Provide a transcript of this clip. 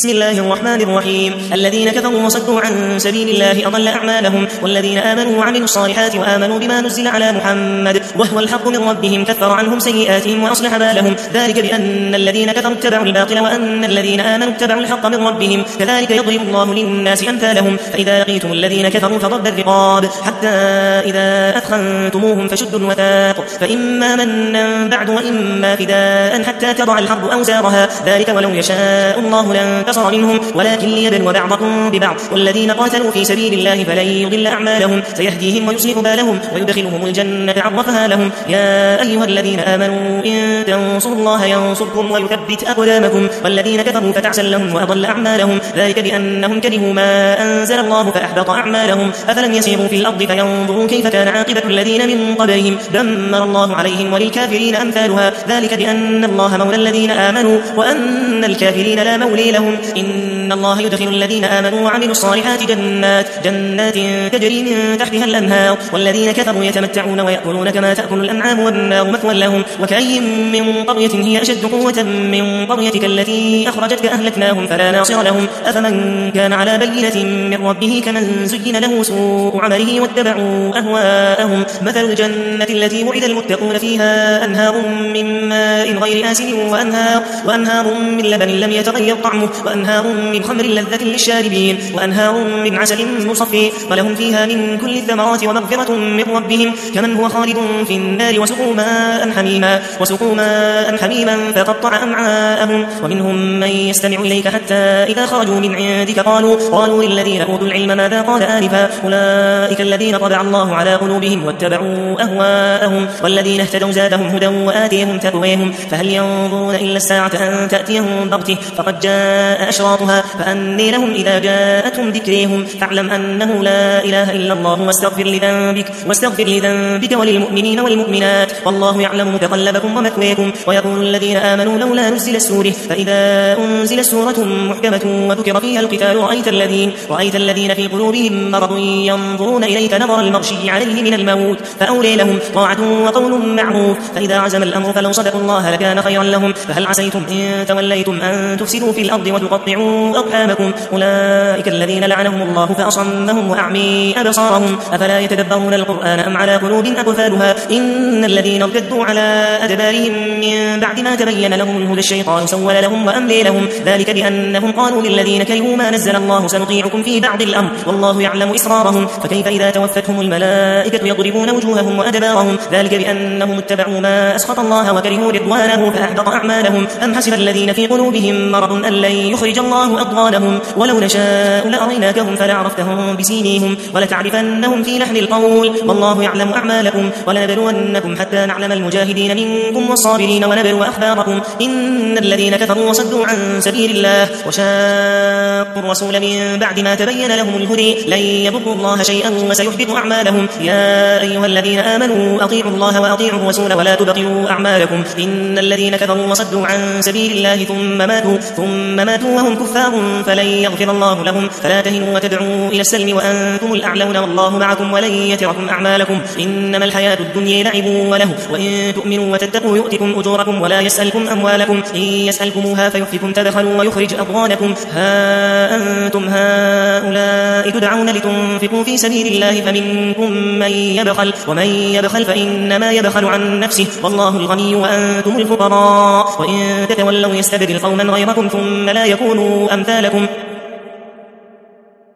بسم الله الرحمن الرحيم. الذين كفروا وصدوا عن سبيل الله أضل أعمالهم، والذين آمنوا وعملوا الصالحات وآمنوا بما نزل على محمد وهو الحق من ربهم كفر عنهم سيئاتهم وأصلح بالهم، ذلك بأن الذين كفروا اتبعوا الباطل وأن الذين آمنوا اتبعوا الحق من ربهم، كذلك يضرب الله للناس أمثالهم. فإذا لقيتم الذين كفروا فضرب الرقاب حتى إذا أثخنتموهم فشدوا الوثاق، فإما منا بعد وإما فداء حتى تضع الحرب أوزارها، ذلك ولو يشاء الله لانتصر منهم ولكن ليبلو بعضكم ببعض. والذين قاتلوا في سبيل الله فلن يضل أعمالهم، سيهديهم ويصلح بالهم ويدخلهم الجنة عرفها لهم. يا أيها الذين آمنوا إن تنصروا الله ينصركم ويثبت أقدامكم، والذين كفروا فتعسا لهم وأضل أعمالهم، ذلك بأنهم كرهوا ما أنزل الله فأحبط أعمالهم. أفلم يسيروا في الأرض فينظروا كيف كان عاقبة الذين من قبلهم، دمر الله عليهم وللكافرين أمثالها، ذلك بأن الله مولى الذين آمنوا وأن الكافرين لا مولي لهم. إن الله يدخل الذين آمنوا وعملوا الصالحات جنات تجري من تحتها الأنهار، والذين كفروا يتمتعون ويأكلون كما تأكل الأنعام والنار مثوى لهم. وكأي من قرية هي أشد قوة من قريتك التي أخرجتك أهلكناهم فلا ناصر لهم. أفمن كان على بينة من ربه كمن زين له سوء عمله واتبعوا أهواءهم. مثل الجنة التي وعد المتقون فيها أنهار من ماء غير آسن وأنهار من لبن لم يتغير طعمه وأنهار من خمر لذة للشاربين وأنهار من عسل مصفى ولهم فيها من كل الثمرات ومغفرة من ربهم كمن هو خالد في النار وسقوا ماء حميما فقطع أمعاءهم. ومنهم من يستمع إليك حتى إذا خرجوا من عندك قالوا للذين أوتوا العلم ماذا قال آنفا، أولئك الذين طبع الله على قلوبهم واتبعوا أهواءهم، والذين اهتدوا زادهم هدى وآتيهم تقويهم. فهل ينظرون إلا الساعة أن تأتيهم بغتة فقد جاء أشراطها فأني لهم إذا جاءتهم ذكريهم. فاعلم أنه لا إله إلا الله واستغفر لذنبك وللمؤمنين والمؤمنات، والله يعلم متقلبكم ومثويكم. ويقول الذين آمنوا لولا نزل السورة، فإذا أنزل سورة محكمة وذكر فيها القتال رأيت الذين في قلوبهم مرض ينظرون إليك نظر المغشي عليه من الموت، فأولي لهم طاعة وقول معروف. فإذا عزم الأمر فلو صدقوا الله لكان خيرا لهم. فهل عسيتم إن توليتم أن تفسدوا في الأرض وتقطعوا أرحامكم، أولئك الذين لعنهم الله فأصمهم وأعمي أبصارهم، أفلا يتدبرون القرآن أم على قلوب أقفالها. إن الذين ارتدوا على أدبارهم من بعد ما تبين لهم الهدى الشيطان سول لهم وأملي لهم، ذلك بأنهم قالوا للذين كرهوا ما نزل الله سنطيعكم في بعض الأمر والله يعلم إسرارهم. فكيف إذا توفتهم الملائكة يضربون وجوههم وأدبارهم، ذلك بأنهم اتبعوا ما أسخط الله وكرهوا رضوانه فأحبط أعمالهم. أم حسب الذين في قلوبهم مرض أن لن يخرج الله أضغانهم، ولو نشاء لأريناكهم فلعرفتهم بسيميهم ولتعرفنهم في لحن القول، والله يعلم أعمالكم. ولنبلونكم حتى نعلم المجاهدين منكم والصابرين ونبلو أخباركم. إن الذين كفروا وصدوا عن سبيل الله وشاقوا الرسول من بعد ما تبين لهم الهدى لن يضروا الله شيئا وسيحبط أعمالهم. يا أيها الذين آمنوا أطيعوا الله وأطيعوا الرسول ولا تبطلوا أعمالكم. إن الذين كفروا وصدوا عن سبيل الله ثم ماتوا وهم كفار فلن يغفر الله لهم. فلا تهنوا وتدعوا إلى السلم وأنتم الأعلون والله معكم ولن يتركم أعمالكم. إنما الحياة الدنيا لعب وله، وإن تؤمنوا وتتقوا يؤتكم أجوركم ولا يسألكم أموالكم. إن يسألكموها فيحفكم تبخلوا ويخرج أضغانكم. ها أنتم هؤلاء تدعون لتنفقوا في سبيل الله فمنكم من يبخل، ومن يبخل فإنما يبخل عن نفسه والله الغني وأنتم الفقراء. وإن تتولوا يستبدل قوما غيركم ثم لا يكونوا أمثالكم.